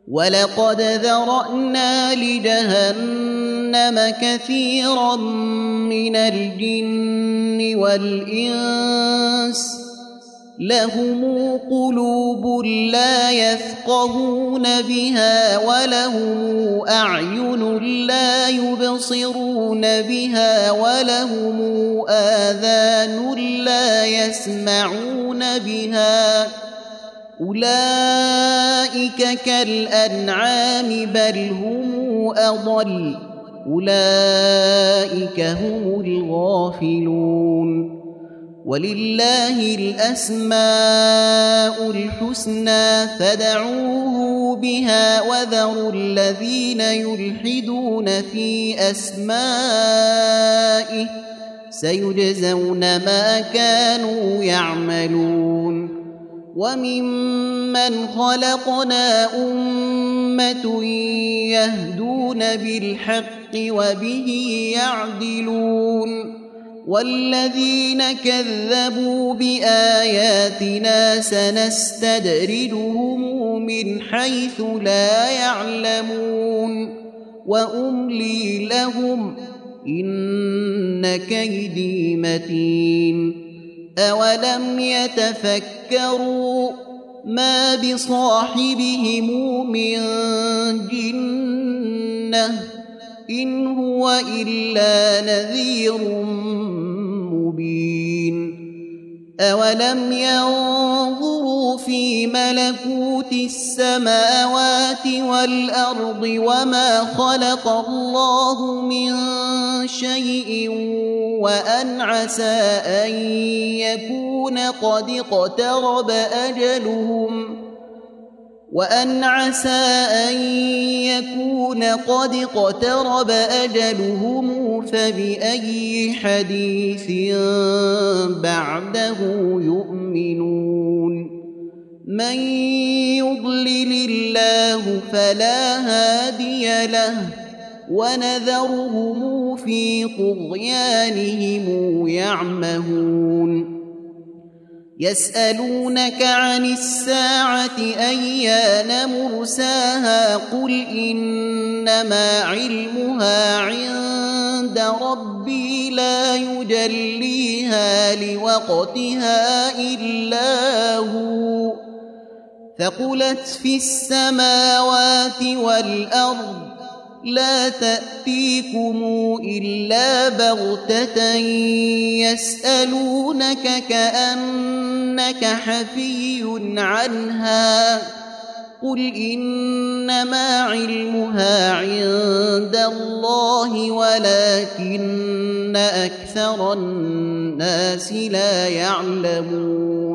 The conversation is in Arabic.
ولقد ذرأنا لجهنم كثيرا من الجن والإنس لهم قلوب لا يفقهون بها ولهم أعين لا يبصرون بها ولهم آذان لا يسمعون بها أولئك كالأنعام بل هم أضل أولئك هم الغافلون ولله الأسماء الحسنى فادعوه بها وذروا الذين يلحدون في أسمائه سيجزون ما كانوا يعملون وممن خلقنا أمة يهدون بالحق وبه يعدلون والذين كذبوا بآياتنا سنستدرجهم من حيث لا يعلمون وأملي لهم إن كيدي متين أولم يتفكروا ما بصاحبهم من جنة إن هو إلا نذير مبين أولم ينظروا في ملكوت السماوات والأرض وما خلق الله من شيء وأن عسى أن يكون قد اقترب أجلهم فبأي حديث بعده يؤمنون من يضلل الله فلا هادي له ونذرهم في طغيانهم يعمهون يسألونك عن الساعة أيان مرساها قل إنما علمها عند ربي لا يجليها لوقتها إلا هو ثقلت في السماوات والأرض لا تأتيكم إلا بغتة يسألونك كأنك حفي عنها قل إنما علمها عند الله ولكن أكثر الناس لا يعلمون